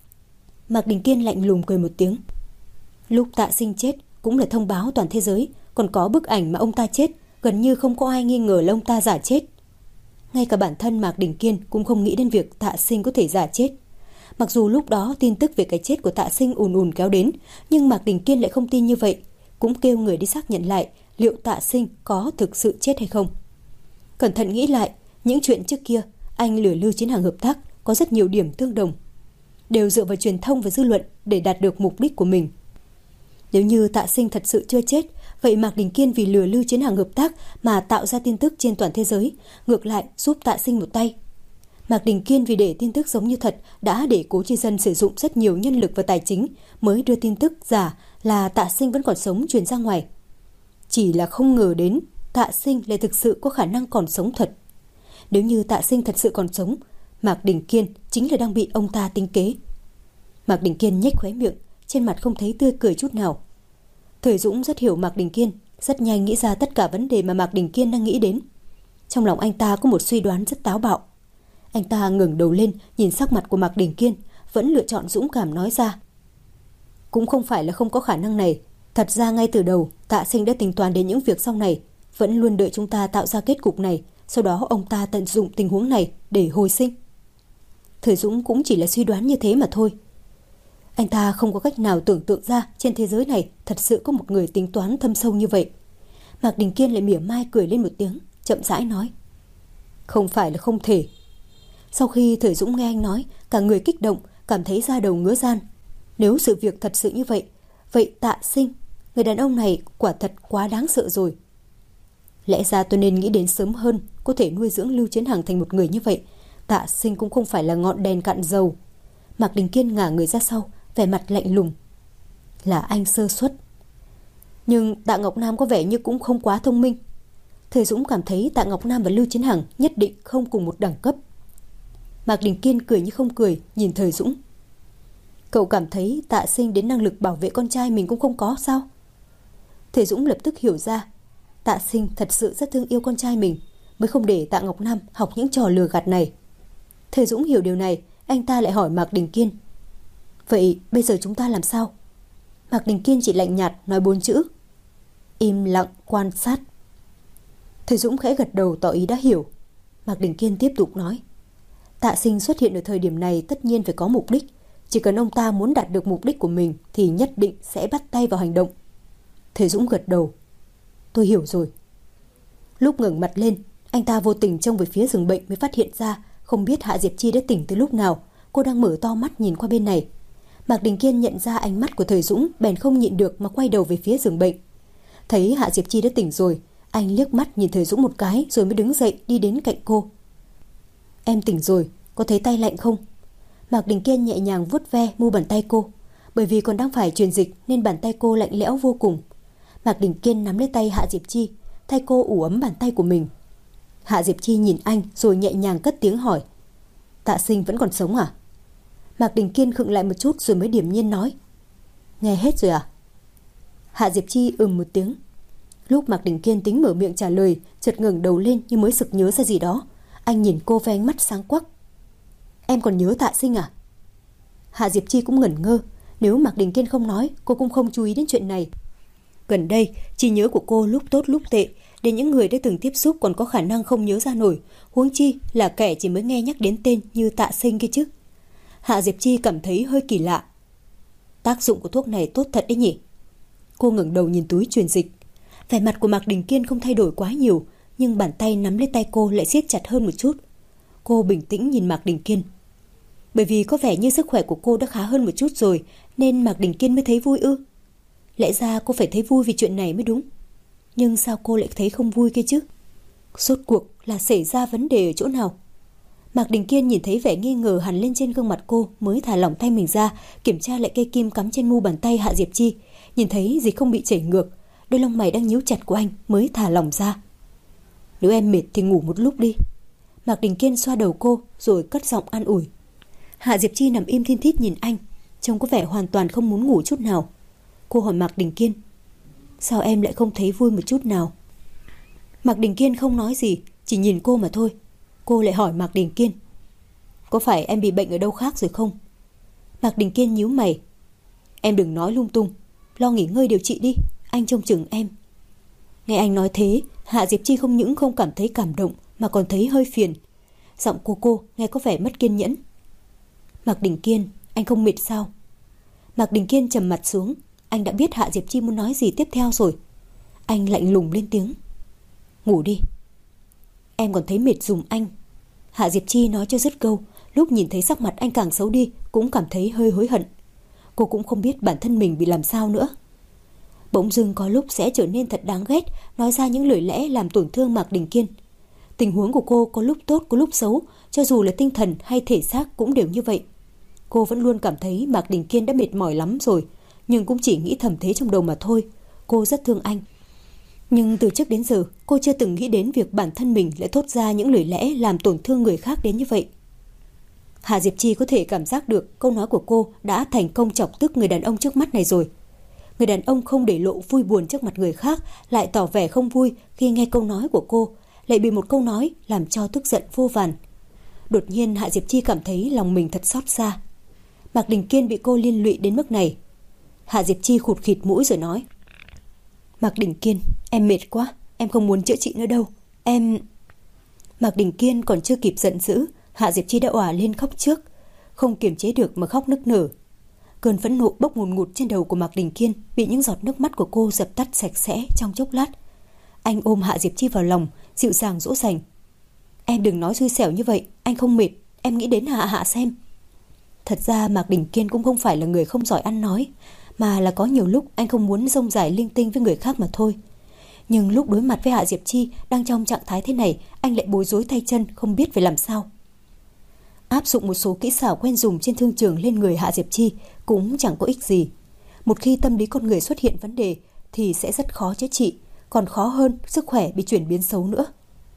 Mạc Đình Kiên lạnh lùng cười một tiếng: lúc Tạ Sinh chết cũng là thông báo toàn thế giới, còn có bức ảnh mà ông ta chết, gần như không có ai nghi ngờ là ông ta giả chết. Ngay cả bản thân Mạc Đình Kiên cũng không nghĩ đến việc Tạ Sinh có thể giả chết. Mặc dù lúc đó tin tức về cái chết của Tạ Sinh ùn ùn kéo đến, nhưng Mạc Đình Kiên lại không tin như vậy, cũng kêu người đi xác nhận lại liệu Tạ Sinh có thực sự chết hay không. Cẩn thận nghĩ lại, những chuyện trước kia anh lừa Lưu Chiến Hằng hợp tác có rất nhiều điểm tương đồng, đều dựa vào truyền thông và dư luận để đạt được mục đích của mình. Nếu như Tạ Sinh thật sự chưa chết, vậy Mạc Đình Kiên vì lừa Lưu Chiến Hằng hợp tác mà tạo ra tin tức trên toàn thế giới, ngược lại giúp Tạ Sinh một tay. Mạc Đình Kiên vì để tin tức giống như thật đã để Cố Chi Dân sử dụng rất nhiều nhân lực và tài chính mới đưa tin tức giả là Tạ Sinh vẫn còn sống truyền ra ngoài. Chỉ là không ngờ đến Tạ Sinh lại thực sự có khả năng còn sống thật. Nếu như Tạ Sinh thật sự còn sống, Mạc Đình Kiên chính là đang bị ông ta tính kế. Mạc Đình Kiên nhếch khóe miệng, trên mặt không thấy tươi cười chút nào. Thời Dũng rất hiểu Mạc Đình Kiên, rất nhanh nghĩ ra tất cả vấn đề mà Mạc Đình Kiên đang nghĩ đến. Trong lòng anh ta có một suy đoán rất táo bạo. Anh ta ngẩng đầu lên nhìn sắc mặt của Mạc Đình Kiên, vẫn lựa chọn dũng cảm nói ra: cũng không phải là không có khả năng này. Thật ra ngay từ đầu Tạ Sinh đã tính toán đến những việc sau này, vẫn luôn đợi chúng ta tạo ra kết cục này, sau đó ông ta tận dụng tình huống này để hồi sinh. Thời Dũng cũng chỉ là suy đoán như thế mà thôi. Anh ta không có cách nào tưởng tượng ra trên thế giới này thật sự có một người tính toán thâm sâu như vậy. Mạc Đình Kiên lại mỉa mai cười lên một tiếng, chậm rãi nói: không phải là không thể. Sau khi Thời Dũng nghe anh nói, cả người kích động, cảm thấy da đầu ngứa ran. Nếu sự việc thật sự như vậy, vậy Tạ Sinh, người đàn ông này quả thật quá đáng sợ rồi. Lẽ ra tôi nên nghĩ đến sớm hơn, có thể nuôi dưỡng Lưu Chiến Hằng thành một người như vậy. Tạ Sinh cũng không phải là ngọn đèn cạn dầu. Mạc Đình Kiên ngả người ra sau, vẻ mặt lạnh lùng: là anh sơ suất. Nhưng Tạ Ngọc Nam có vẻ như cũng không quá thông minh. Thời Dũng cảm thấy Tạ Ngọc Nam và Lưu Chiến Hằng nhất định không cùng một đẳng cấp. Mạc Đình Kiên cười như không cười, nhìn Thời Dũng: cậu cảm thấy Tạ Sinh đến năng lực bảo vệ con trai mình cũng không có sao? Thời Dũng lập tức hiểu ra, Tạ Sinh thật sự rất thương yêu con trai mình, mới không để Tạ Ngọc Nam học những trò lừa gạt này. Thời Dũng hiểu điều này, anh ta lại hỏi Mạc Đình Kiên: vậy bây giờ chúng ta làm sao? Mạc Đình Kiên chỉ lạnh nhạt nói 4 chữ: im lặng quan sát. Thời Dũng khẽ gật đầu tỏ ý đã hiểu. Mạc Đình Kiên tiếp tục nói: Tạ Sinh xuất hiện ở thời điểm này tất nhiên phải có mục đích. Chỉ cần ông ta muốn đạt được mục đích của mình thì nhất định sẽ bắt tay vào hành động. Thời Dũng gật đầu: tôi hiểu rồi. Lúc ngẩng mặt lên, anh ta vô tình trông về phía giường bệnh mới phát hiện ra không biết Hạ Diệp Chi đã tỉnh từ lúc nào. Cô đang mở to mắt nhìn qua bên này. Mạc Đình Kiên nhận ra ánh mắt của Thời Dũng, bèn không nhịn được mà quay đầu về phía giường bệnh. Thấy Hạ Diệp Chi đã tỉnh rồi, anh liếc mắt nhìn Thời Dũng một cái rồi mới đứng dậy đi đến cạnh cô. Em tỉnh rồi, có thấy tay lạnh không? Mạc Đình Kiên nhẹ nhàng vuốt ve mu bàn tay cô. Bởi vì còn đang phải truyền dịch nên bàn tay cô lạnh lẽo vô cùng. Mạc Đình Kiên nắm lấy tay Hạ Diệp Chi, thay cô ủ ấm bàn tay của mình. Hạ Diệp Chi nhìn anh rồi nhẹ nhàng cất tiếng hỏi: Tạ Sinh vẫn còn sống à? Mạc Đình Kiên khựng lại một chút rồi mới điềm nhiên nói: nghe hết rồi à? Hạ Diệp Chi một tiếng. Lúc Mạc Đình Kiên tính mở miệng trả lời, chợt ngẩng đầu lên như mới sực nhớ ra gì đó. Anh nhìn cô với ánh mắt sáng quắc: em còn nhớ Tạ Sinh à? Hạ Diệp Chi cũng ngẩn ngơ. Nếu Mạc Đình Kiên không nói, cô cũng không chú ý đến chuyện này. Gần đây, trí nhớ của cô lúc tốt lúc tệ, đến những người đã từng tiếp xúc còn có khả năng không nhớ ra nổi, huống chi là kẻ chỉ mới nghe nhắc đến tên như Tạ Sinh kia chứ. Hạ Diệp Chi cảm thấy hơi kỳ lạ. Tác dụng của thuốc này tốt thật đấy nhỉ? Cô ngẩng đầu nhìn túi truyền dịch. Vẻ mặt của Mạc Đình Kiên không thay đổi quá nhiều, nhưng bàn tay nắm lấy tay cô lại siết chặt hơn một chút. Cô bình tĩnh nhìn Mạc Đình Kiên. Bởi vì có vẻ như sức khỏe của cô đã khá hơn một chút rồi, nên Mạc Đình Kiên mới thấy vui ư? Lẽ ra cô phải thấy vui vì chuyện này mới đúng. Nhưng sao cô lại thấy không vui kia chứ? Rốt cuộc là xảy ra vấn đề ở chỗ nào? Mạc Đình Kiên nhìn thấy vẻ nghi ngờ hằn lên trên gương mặt cô, mới thả lỏng tay mình ra, kiểm tra lại cây kim cắm trên mu bàn tay Hạ Diệp Chi. Nhìn thấy gì không bị chảy ngược, đôi lông mày đang nhíu chặt của anh mới thả lỏng ra. Nếu em mệt thì ngủ một lúc đi. Mạc Đình Kiên xoa đầu cô rồi cất giọng an ủi. Hạ Diệp Chi nằm im thin thít nhìn anh, trông có vẻ hoàn toàn không muốn ngủ chút nào. Cô hỏi Mạc Đình Kiên, sao em lại không thấy vui một chút nào? Mạc Đình Kiên không nói gì, chỉ nhìn cô mà thôi. Cô lại hỏi Mạc Đình Kiên, có phải em bị bệnh ở đâu khác rồi không? Mạc Đình Kiên nhíu mày. Em đừng nói lung tung, lo nghỉ ngơi điều trị đi, anh trông chừng em. Nghe anh nói thế, Hạ Diệp Chi không những không cảm thấy cảm động mà còn thấy hơi phiền. Giọng của cô nghe có vẻ mất kiên nhẫn. Mạc Đình Kiên, anh không mệt sao? Mạc Đình Kiên trầm mặt xuống. Anh đã biết Hạ Diệp Chi muốn nói gì tiếp theo rồi. Anh lạnh lùng lên tiếng, ngủ đi. Em còn thấy mệt giùm anh. Hạ Diệp Chi nói cho dứt câu, lúc nhìn thấy sắc mặt anh càng xấu đi cũng cảm thấy hơi hối hận. Cô cũng không biết bản thân mình bị làm sao nữa. Bỗng dưng có lúc sẽ trở nên thật đáng ghét, nói ra những lời lẽ làm tổn thương Mạc Đình Kiên. Tình huống của cô có lúc tốt có lúc xấu, cho dù là tinh thần hay thể xác cũng đều như vậy. Cô vẫn luôn cảm thấy Mạc Đình Kiên đã mệt mỏi lắm rồi, nhưng cũng chỉ nghĩ thầm thế trong đầu mà thôi. Cô rất thương anh. Nhưng từ trước đến giờ cô chưa từng nghĩ đến việc bản thân mình lại thốt ra những lời lẽ làm tổn thương người khác đến như vậy. Hạ Diệp Chi có thể cảm giác được câu nói của cô đã thành công chọc tức người đàn ông trước mắt này rồi. Người đàn ông không để lộ vui buồn trước mặt người khác, lại tỏ vẻ không vui khi nghe câu nói của cô, lại bị một câu nói làm cho tức giận vô vàn. Đột nhiên Hạ Diệp Chi cảm thấy lòng mình thật xót xa. Mạc Đình Kiên bị cô liên lụy đến mức này. Hạ Diệp Chi khụt khịt mũi rồi nói, Mạc Đình Kiên, em mệt quá, em không muốn chữa trị nữa đâu. Mạc Đình Kiên còn chưa kịp giận dữ, Hạ Diệp Chi đã òa lên khóc trước. Không kiềm chế được mà khóc nức nở. Cơn phẫn nộ bốc ngùn ngụt trên đầu của Mạc Đình Kiên bị những giọt nước mắt của cô dập tắt sạch sẽ trong chốc lát. Anh ôm Hạ Diệp Chi vào lòng, dịu dàng dỗ dành. Em đừng nói xui xẻo như vậy, anh không mệt, em nghĩ đến Hạ xem. Thật ra Mạc Đình Kiên cũng không phải là người không giỏi ăn nói, mà là có nhiều lúc anh không muốn rông rải linh tinh với người khác mà thôi. Nhưng lúc đối mặt với Hạ Diệp Chi đang trong trạng thái thế này, anh lại bối rối tay chân không biết phải làm sao. Áp dụng một số kỹ xảo quen dùng trên thương trường lên người Hạ Diệp Chi cũng chẳng có ích gì. Một khi tâm lý con người xuất hiện vấn đề thì sẽ rất khó chữa trị, còn khó hơn sức khỏe bị chuyển biến xấu nữa.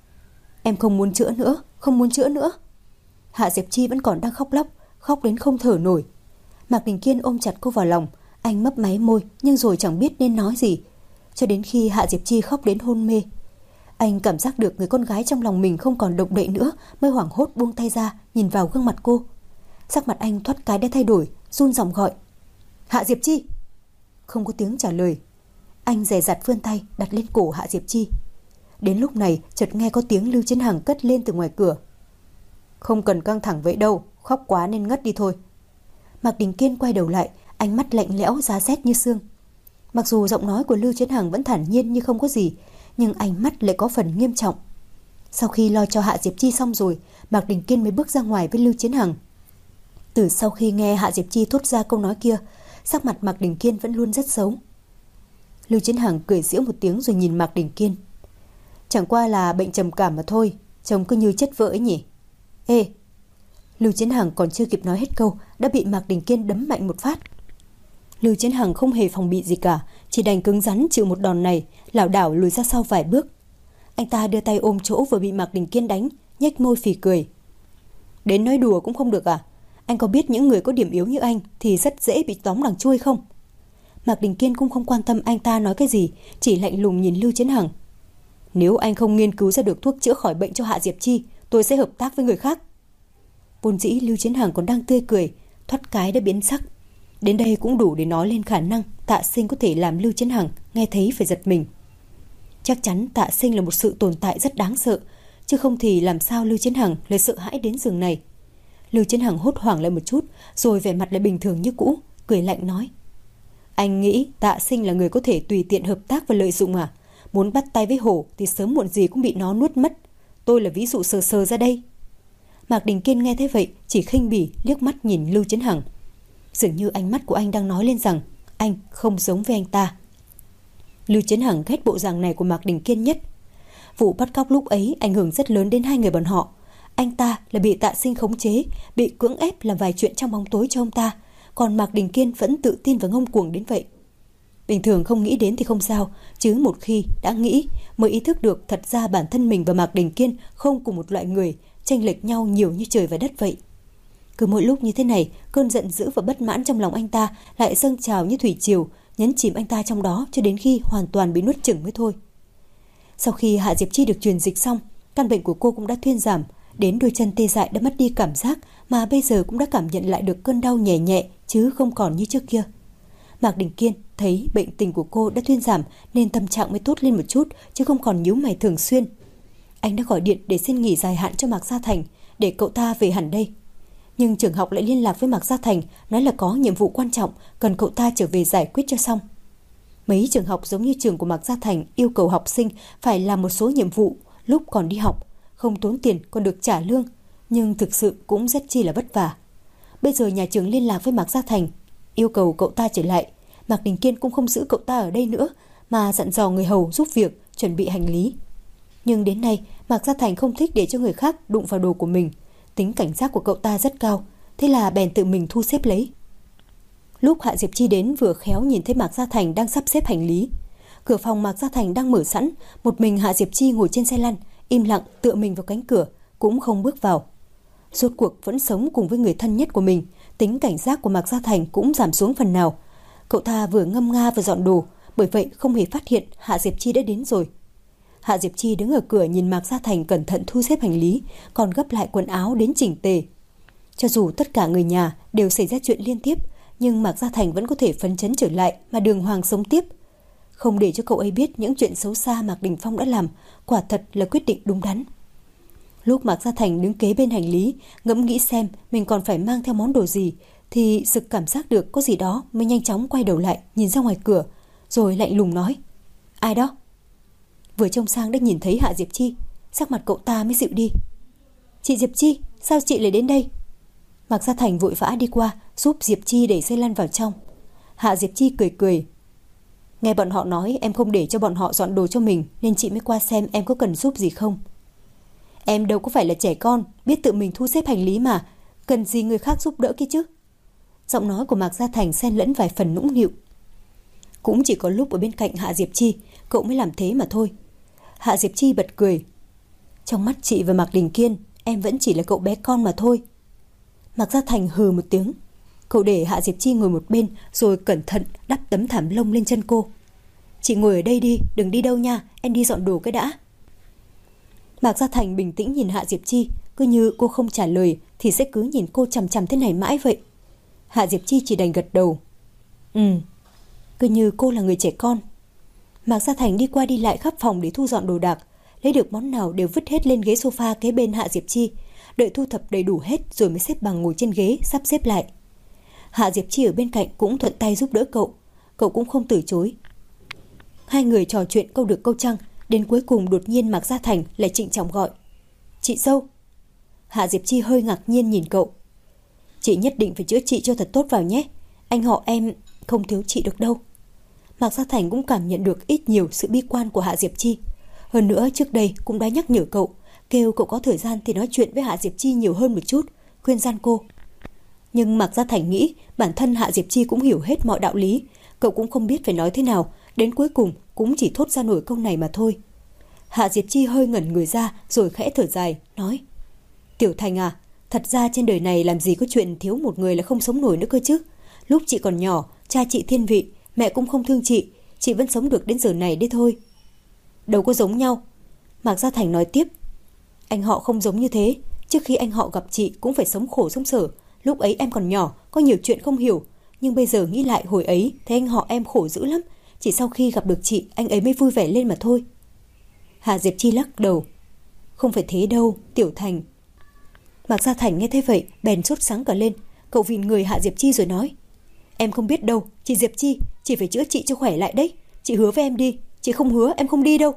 Em không muốn chữa nữa, không muốn chữa nữa. Hạ Diệp Chi vẫn còn đang khóc lóc, khóc đến không thở nổi. Mạc Đình Kiên ôm chặt cô vào lòng, anh mấp máy môi nhưng rồi chẳng biết nên nói gì, cho đến khi Hạ Diệp Chi khóc đến hôn mê. Anh cảm giác được người con gái trong lòng mình không còn động đậy nữa, mới hoảng hốt buông tay ra, nhìn vào gương mặt cô. Sắc mặt anh thoát cái đã thay đổi, run giọng gọi, Hạ Diệp Chi. Không có tiếng trả lời. Anh dè dặt vươn tay đặt lên cổ Hạ Diệp Chi. Đến lúc này chợt nghe có tiếng Lưu Chiến Hằng cất lên từ ngoài cửa, không cần căng thẳng vậy đâu, khóc quá nên ngất đi thôi. Mạc Đình Kiên quay đầu lại, ánh mắt lạnh lẽo giá rét như xương. Mặc dù giọng nói của Lưu Chiến Hằng vẫn thản nhiên như không có gì, nhưng ánh mắt lại có phần nghiêm trọng. Sau khi lo cho Hạ Diệp Chi xong rồi, Mạc Đình Kiên mới bước ra ngoài với Lưu Chiến Hằng. Từ sau khi nghe Hạ Diệp Chi thốt ra câu nói kia, sắc mặt Mạc Đình Kiên vẫn luôn rất xấu. Lưu Chiến Hằng cười giễu một tiếng rồi nhìn Mạc Đình Kiên. Chẳng qua là bệnh trầm cảm mà thôi, trông cứ như chết vỡ ấy nhỉ. Ê! Lưu Chiến Hằng còn chưa kịp nói hết câu đã bị Mạc Đình Kiên đấm mạnh một phát. Lưu Chiến Hằng không hề phòng bị gì cả, chỉ đành cứng rắn chịu một đòn này, lảo đảo lùi ra sau vài bước. Anh ta đưa tay ôm chỗ vừa bị Mạc Đình Kiên đánh, nhếch môi phì cười. Đến nói đùa cũng không được à? Anh có biết những người có điểm yếu như anh thì rất dễ bị tóm đằng chui không? Mạc Đình Kiên cũng không quan tâm anh ta nói cái gì, chỉ lạnh lùng nhìn Lưu Chiến Hằng. Nếu anh không nghiên cứu ra được thuốc chữa khỏi bệnh cho Hạ Diệp Chi, tôi sẽ hợp tác với người khác. Vốn dĩ Lưu Chiến Hằng còn đang tươi cười, thoát cái đã biến sắc. Đến đây cũng đủ để nói lên khả năng Tạ Sinh có thể làm Lưu Chấn Hằng nghe thấy phải giật mình. Chắc chắn Tạ Sinh là một sự tồn tại rất đáng sợ, chứ không thì làm sao Lưu Chấn Hằng lại sợ hãi đến giường này. Lưu Chấn Hằng hốt hoảng lại một chút, rồi vẻ mặt lại bình thường như cũ, cười lạnh nói: Anh nghĩ Tạ Sinh là người có thể tùy tiện hợp tác và lợi dụng à? Muốn bắt tay với hổ thì sớm muộn gì cũng bị nó nuốt mất. Tôi là ví dụ sờ sờ ra đây. Mạc Đình Kiên nghe thế vậy chỉ khinh bỉ liếc mắt nhìn Lưu Chấn Hằng. Dường như ánh mắt của anh đang nói lên rằng anh không giống với anh ta. Lưu Chấn Hằng ghét bộ dạng này của Mạc Đình Kiên nhất. Vụ bắt cóc lúc ấy ảnh hưởng rất lớn đến hai người bọn họ. Anh ta là bị Tạ Sinh khống chế, bị cưỡng ép làm vài chuyện trong bóng tối cho ông ta, còn Mạc Đình Kiên vẫn tự tin và ngông cuồng đến vậy. Bình thường không nghĩ đến thì không sao, chứ một khi đã nghĩ mới ý thức được thật ra bản thân mình và Mạc Đình Kiên không cùng một loại người, chênh lệch nhau nhiều như trời và đất vậy. Cứ mỗi lúc như thế này, cơn giận dữ và bất mãn trong lòng anh ta lại dâng trào như thủy triều, nhấn chìm anh ta trong đó cho đến khi hoàn toàn bị nuốt chửng mới thôi. Sau khi Hạ Diệp Chi được truyền dịch xong, căn bệnh của cô cũng đã thuyên giảm, đến đôi chân tê dại đã mất đi cảm giác, mà bây giờ cũng đã cảm nhận lại được cơn đau nhẹ nhẹ chứ không còn như trước kia. Mạc Đình Kiên thấy bệnh tình của cô đã thuyên giảm nên tâm trạng mới tốt lên một chút, chứ không còn nhíu mày thường xuyên. Anh đã gọi điện để xin nghỉ dài hạn cho Mạc Gia Thành để cậu ta về hẳn đây. Nhưng trường học lại liên lạc với Mạc Gia Thành, nói là có nhiệm vụ quan trọng cần cậu ta trở về giải quyết cho xong. Mấy trường học giống như trường của Mạc Gia Thành yêu cầu học sinh phải làm một số nhiệm vụ lúc còn đi học, không tốn tiền còn được trả lương, nhưng thực sự cũng rất chi là vất vả. Bây giờ nhà trường liên lạc với Mạc Gia Thành yêu cầu cậu ta trở lại, Mạc Đình Kiên cũng không giữ cậu ta ở đây nữa mà dặn dò người hầu giúp việc chuẩn bị hành lý. Nhưng đến nay Mạc Gia Thành không thích để cho người khác đụng vào đồ của mình, tính cảnh giác của cậu ta rất cao, thế là bèn tự mình thu xếp lấy. Lúc Hạ Diệp Chi đến vừa khéo nhìn thấy Mạc Gia Thành đang sắp xếp hành lý. Cửa phòng Mạc Gia Thành đang mở sẵn, một mình Hạ Diệp Chi ngồi trên xe lăn, im lặng tựa mình vào cánh cửa, cũng không bước vào. Rốt cuộc vẫn sống cùng với người thân nhất của mình, tính cảnh giác của Mạc Gia Thành cũng giảm xuống phần nào. Cậu ta vừa ngâm nga vừa dọn đồ, bởi vậy không hề phát hiện Hạ Diệp Chi đã đến rồi. Hạ Diệp Chi đứng ở cửa nhìn Mạc Gia Thành cẩn thận thu xếp hành lý, còn gấp lại quần áo đến chỉnh tề. Cho dù tất cả người nhà đều xảy ra chuyện liên tiếp, nhưng Mạc Gia Thành vẫn có thể phấn chấn trở lại mà đường hoàng sống tiếp. Không để cho cậu ấy biết những chuyện xấu xa Mạc Đình Phong đã làm, quả thật là quyết định đúng đắn. Lúc Mạc Gia Thành đứng kế bên hành lý, ngẫm nghĩ xem mình còn phải mang theo món đồ gì, thì sực cảm giác được có gì đó mới nhanh chóng quay đầu lại nhìn ra ngoài cửa, rồi lạnh lùng nói: Ai đó? Vừa trông sang đã nhìn thấy Hạ Diệp Chi, sắc mặt cậu ta mới dịu đi. Chị Diệp Chi, sao chị lại đến đây? Mạc Gia Thành vội vã đi qua giúp Diệp Chi đẩy xe lăn vào trong. Hạ Diệp Chi cười cười: Nghe bọn họ nói em không để cho bọn họ dọn đồ cho mình, nên chị mới qua xem em có cần giúp gì không. Em đâu có phải là trẻ con, biết tự mình thu xếp hành lý mà, cần gì người khác giúp đỡ kia chứ? Giọng nói của Mạc Gia Thành xen lẫn vài phần nũng nịu. Cũng chỉ có lúc ở bên cạnh Hạ Diệp Chi cậu mới làm thế mà thôi. Hạ Diệp Chi bật cười: Trong mắt chị và Mạc Đình Kiên, em vẫn chỉ là cậu bé con mà thôi. Mạc Gia Thành hừ một tiếng. Cậu để Hạ Diệp Chi ngồi một bên, rồi cẩn thận đắp tấm thảm lông lên chân cô. Chị ngồi ở đây đi, đừng đi đâu nha, em đi dọn đồ cái đã. Mạc Gia Thành bình tĩnh nhìn Hạ Diệp Chi, cứ như cô không trả lời thì sẽ cứ nhìn cô chằm chằm thế này mãi vậy. Hạ Diệp Chi chỉ đành gật đầu. Cứ như cô là người trẻ con. Mạc Gia Thành đi qua đi lại khắp phòng để thu dọn đồ đạc, lấy được món nào đều vứt hết lên ghế sofa kế bên Hạ Diệp Chi, đợi thu thập đầy đủ hết rồi mới xếp bằng ngồi trên ghế sắp xếp lại. Hạ Diệp Chi ở bên cạnh cũng thuận tay giúp đỡ cậu, cậu cũng không từ chối. Hai người trò chuyện câu được câu trăng, đến cuối cùng đột nhiên Mạc Gia Thành lại trịnh trọng gọi: Chị dâu. Hạ Diệp Chi hơi ngạc nhiên nhìn cậu. Chị nhất định phải chữa trị cho thật tốt vào nhé, anh họ em không thiếu chị được đâu. Mạc Gia Thành cũng cảm nhận được ít nhiều sự bi quan của Hạ Diệp Chi. Hơn nữa trước đây cũng đã nhắc nhở cậu, kêu cậu có thời gian thì nói chuyện với Hạ Diệp Chi nhiều hơn một chút, khuyên gian cô. Nhưng Mạc Gia Thành nghĩ bản thân Hạ Diệp Chi cũng hiểu hết mọi đạo lý, cậu cũng không biết phải nói thế nào, đến cuối cùng cũng chỉ thốt ra nổi câu này mà thôi. Hạ Diệp Chi hơi ngẩn người ra rồi khẽ thở dài, nói: Tiểu Thành à, thật ra trên đời này làm gì có chuyện thiếu một người là không sống nổi nữa cơ chứ. Lúc chị còn nhỏ, cha chị thiên vị, mẹ cũng không thương chị vẫn sống được đến giờ này đấy thôi. Đâu có giống nhau. Mạc Gia Thành nói tiếp: Anh họ không giống như thế, trước khi anh họ gặp chị cũng phải sống khổ sống sở. Lúc ấy em còn nhỏ, có nhiều chuyện không hiểu, Nhưng bây giờ nghĩ lại hồi ấy thấy anh họ em khổ dữ lắm. Chỉ sau khi gặp được chị, anh ấy mới vui vẻ lên mà thôi. Hạ Diệp Chi lắc đầu. Không phải thế đâu, Tiểu Thành. Mạc Gia Thành nghe thế vậy bèn sốt sáng cả lên. Cậu vịn người Hạ Diệp Chi rồi nói. Em không biết đâu, chị Diệp Chi, chị phải chữa trị cho khỏe lại đấy. Chị hứa với em đi, chị không hứa em không đi đâu.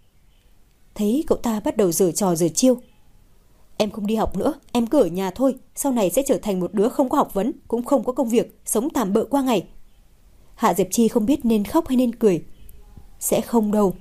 Thấy cậu ta bắt đầu giở trò giở chiêu. Em không đi học nữa, em cứ ở nhà thôi. Sau này sẽ trở thành một đứa không có học vấn, cũng không có công việc, sống tạm bợ qua ngày. Hạ Diệp Chi không biết nên khóc hay nên cười. Sẽ không đâu.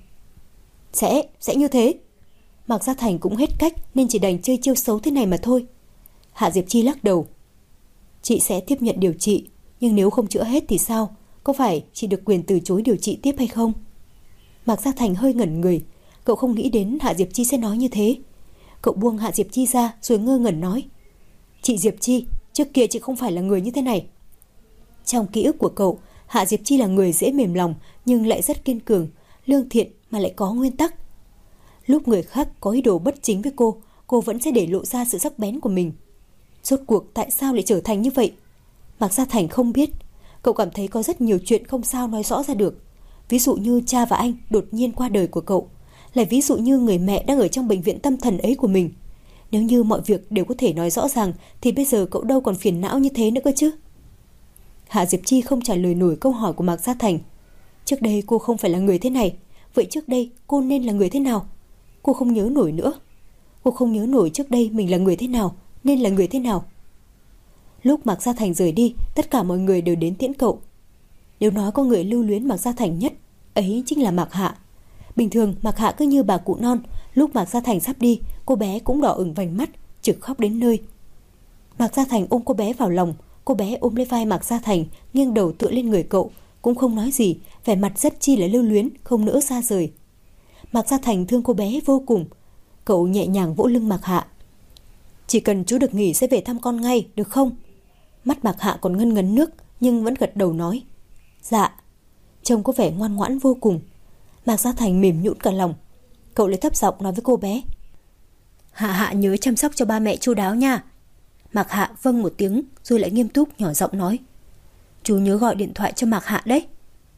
Sẽ như thế. Mạc Gia Thành cũng hết cách nên chỉ đành chơi chiêu xấu thế này mà thôi. Hạ Diệp Chi lắc đầu. Chị sẽ tiếp nhận điều trị, nhưng nếu không chữa hết thì sao? Có phải chị được quyền từ chối điều trị tiếp hay không? Mạc Gia Thành hơi ngẩn người. Cậu không nghĩ đến Hạ Diệp Chi sẽ nói như thế. Cậu buông Hạ Diệp Chi ra rồi ngơ ngẩn nói. Chị Diệp Chi, trước kia chị không phải là người như thế này. Trong ký ức của cậu, Hạ Diệp Chi là người dễ mềm lòng nhưng lại rất kiên cường, lương thiện mà lại có nguyên tắc. Lúc người khác có ý đồ bất chính với cô vẫn sẽ để lộ ra sự sắc bén của mình. Rốt cuộc tại sao lại trở thành như vậy? Mạc Gia Thành không biết. Cậu cảm thấy có rất nhiều chuyện không sao nói rõ ra được. Ví dụ như cha và anh đột nhiên qua đời của cậu, lại ví dụ như người mẹ đang ở trong bệnh viện tâm thần ấy của mình. Nếu như mọi việc đều có thể nói rõ ràng thì bây giờ cậu đâu còn phiền não như thế nữa cơ chứ. Hạ Diệp Chi không trả lời nổi câu hỏi của Mạc Gia Thành. Trước đây cô không phải là người thế này. Vậy trước đây cô nên là người thế nào? Cô không nhớ nổi nữa. Cô không nhớ nổi trước đây mình là người thế nào, nên là người thế nào. Lúc Mạc Gia Thành rời đi, tất cả mọi người đều đến tiễn cậu. Nếu nói có người lưu luyến Mạc Gia Thành nhất, ấy chính là Mạc Hạ. Bình thường Mạc Hạ cứ như bà cụ non. Lúc Mạc Gia Thành sắp đi, cô bé cũng đỏ ửng vành mắt, trực khóc đến nơi. Mạc Gia Thành ôm cô bé vào lòng. Cô bé ôm lấy vai Mạc Gia Thành, nghiêng đầu tựa lên người cậu, cũng không nói gì, vẻ mặt rất chi là lưu luyến, không nỡ xa rời. Mạc Gia Thành thương cô bé vô cùng. Cậu nhẹ nhàng vỗ lưng Mạc Hạ. Chỉ cần chú được nghỉ sẽ về thăm con ngay, được không? Mắt Mạc Hạ còn ngân ngấn nước, nhưng vẫn gật đầu nói. Dạ. Trông có vẻ ngoan ngoãn vô cùng. Mạc Gia Thành mềm nhũn cả lòng. Cậu lại thấp giọng nói với cô bé. Hạ Hạ nhớ chăm sóc cho ba mẹ chu đáo nha. Mạc Hạ vâng một tiếng, rồi lại nghiêm túc nhỏ giọng nói. Chú nhớ gọi điện thoại cho Mạc Hạ đấy.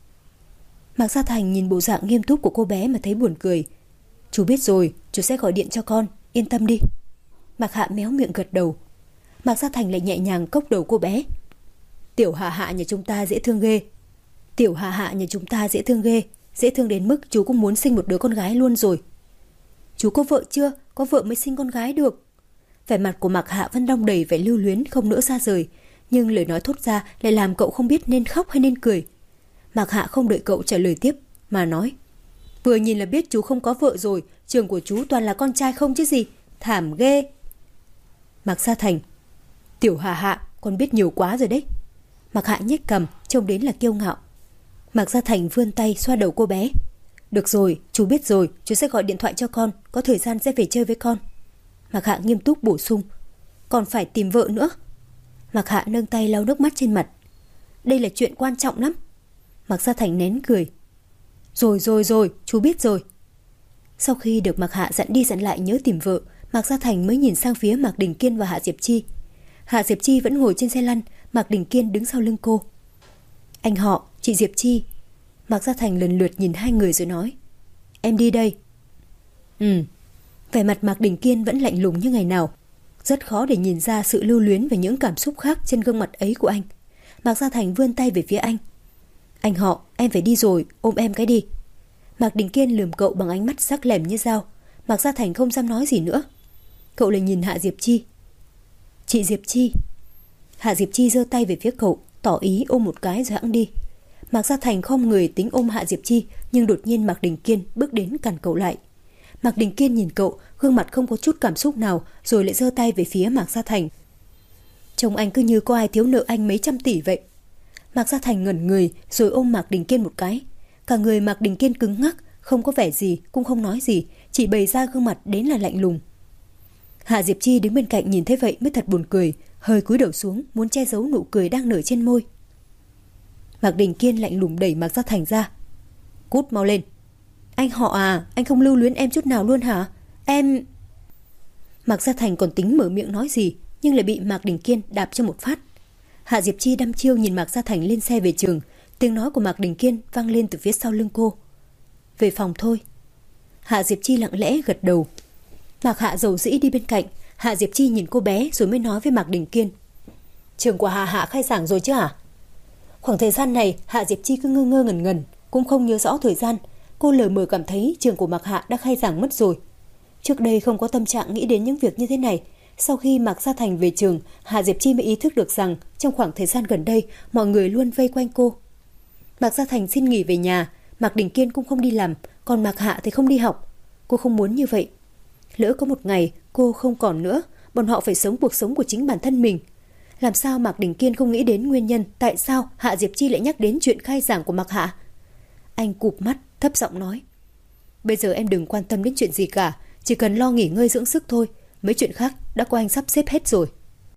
Mạc Gia Thành nhìn bộ dạng nghiêm túc của cô bé mà thấy buồn cười. Chú biết rồi, chú sẽ gọi điện cho con, yên tâm đi. Mạc Hạ méo miệng gật đầu. Mạc Gia Thành lại nhẹ nhàng cốc đầu cô bé. Tiểu Hạ Hạ nhà chúng ta dễ thương ghê. Tiểu Hạ Hạ nhà chúng ta dễ thương ghê. Dễ thương đến mức chú cũng muốn sinh một đứa con gái luôn rồi. Chú có vợ chưa? Có vợ mới sinh con gái được. Vẻ mặt của Mạc Hạ vẫn đong đầy vẻ lưu luyến, không nỡ xa rời. Nhưng lời nói thốt ra lại làm cậu không biết nên khóc hay nên cười. Mạc Hạ không đợi cậu trả lời tiếp mà nói. Vừa nhìn là biết chú không có vợ rồi. Trường của chú toàn là con trai không chứ gì. Thảm ghê. Mạc Gia Thành. Tiểu Hạ Hạ, con biết nhiều quá rồi đấy. Mạc Hạ nhếch cằm, trông đến là kiêu ngạo. Mạc Gia Thành vươn tay xoa đầu cô bé. Được rồi, chú biết rồi, chú sẽ gọi điện thoại cho con, có thời gian sẽ về chơi với con. Mạc Hạ nghiêm túc bổ sung. Còn phải tìm vợ nữa. Mạc Hạ nâng tay lau nước mắt trên mặt. Đây là chuyện quan trọng lắm. Mạc Gia Thành nén cười. Rồi, chú biết rồi. Sau khi được Mạc Hạ dặn đi dặn lại nhớ tìm vợ, Mạc Gia Thành mới nhìn sang phía Mạc Đình Kiên và Hạ Diệp Chi. Hạ Diệp Chi vẫn ngồi trên xe lăn, Mạc Đình Kiên đứng sau lưng cô. Anh họ, chị Diệp Chi. Mạc Gia Thành lần lượt nhìn hai người rồi nói. Em đi đây. Vẻ mặt Mạc Đình Kiên vẫn lạnh lùng như ngày nào. Rất khó để nhìn ra sự lưu luyến và những cảm xúc khác trên gương mặt ấy của anh. Mạc Gia Thành vươn tay về phía anh. Anh họ, em phải đi rồi, ôm em cái đi. Mạc Đình Kiên lườm cậu bằng ánh mắt sắc lẻm như dao. Mạc Gia Thành không dám nói gì nữa. Cậu lại nhìn Hạ Diệp Chi. Chị Diệp Chi. Hạ Diệp Chi giơ tay về phía cậu, tỏ ý ôm một cái rồi hẵng đi. Mạc Gia Thành không người tính ôm Hạ Diệp Chi, nhưng đột nhiên Mạc Đình Kiên bước đến cản cậu lại. Mạc Đình Kiên nhìn cậu, gương mặt không có chút cảm xúc nào, rồi lại giơ tay về phía Mạc Gia Thành. Trông anh cứ như có ai thiếu nợ anh mấy trăm tỷ vậy. Mạc Gia Thành ngẩn người rồi ôm Mạc Đình Kiên một cái. Cả người Mạc Đình Kiên cứng ngắc, không có vẻ gì, cũng không nói gì, chỉ bày ra gương mặt đến là lạnh lùng. Hạ Diệp Chi đứng bên cạnh nhìn thấy vậy mới thật buồn cười, hơi cúi đầu xuống muốn che giấu nụ cười đang nở trên môi. Mạc Đình Kiên lạnh lùng đẩy Mạc Gia Thành ra. Cút mau lên. Anh họ à, anh không lưu luyến em chút nào luôn hả? Em... Mạc Gia Thành còn tính mở miệng nói gì, nhưng lại bị Mạc Đình Kiên đạp cho một phát. Hạ Diệp Chi đăm chiêu nhìn Mạc Gia Thành lên xe về trường. Tiếng nói của Mạc Đình Kiên vang lên từ phía sau lưng cô. Về phòng thôi. Hạ Diệp Chi lặng lẽ gật đầu. Mạc Hạ dầu dĩ đi bên cạnh. Hạ Diệp Chi nhìn cô bé rồi mới nói với Mạc Đình Kiên. Trường của Hạ khai giảng rồi chứ hả? Khoảng thời gian này Hạ Diệp Chi cứ ngơ ngơ ngẩn ngẩn, cũng không nhớ rõ thời gian. Cô lờ mờ cảm thấy trường của Mạc Hạ đã khai giảng mất rồi. Trước đây không có tâm trạng nghĩ đến những việc như thế này. Sau khi Mạc Gia Thành về trường, Hạ Diệp Chi mới ý thức được rằng trong khoảng thời gian gần đây mọi người luôn vây quanh cô. Mạc Gia Thành xin nghỉ về nhà, Mạc Đình Kiên cũng không đi làm, còn Mạc Hạ thì không đi học. Cô không muốn như vậy. Lỡ có một ngày cô không còn nữa, bọn họ phải sống cuộc sống của chính bản thân mình. Làm sao Mạc Đình Kiên không nghĩ đến nguyên nhân tại sao Hạ Diệp Chi lại nhắc đến chuyện khai giảng của Mạc Hạ? Anh cụp mắt, thấp giọng nói. Bây giờ em đừng quan tâm đến chuyện gì cả, chỉ cần lo nghỉ ngơi dưỡng sức thôi. Mấy chuyện khác đã có anh sắp xếp hết rồi.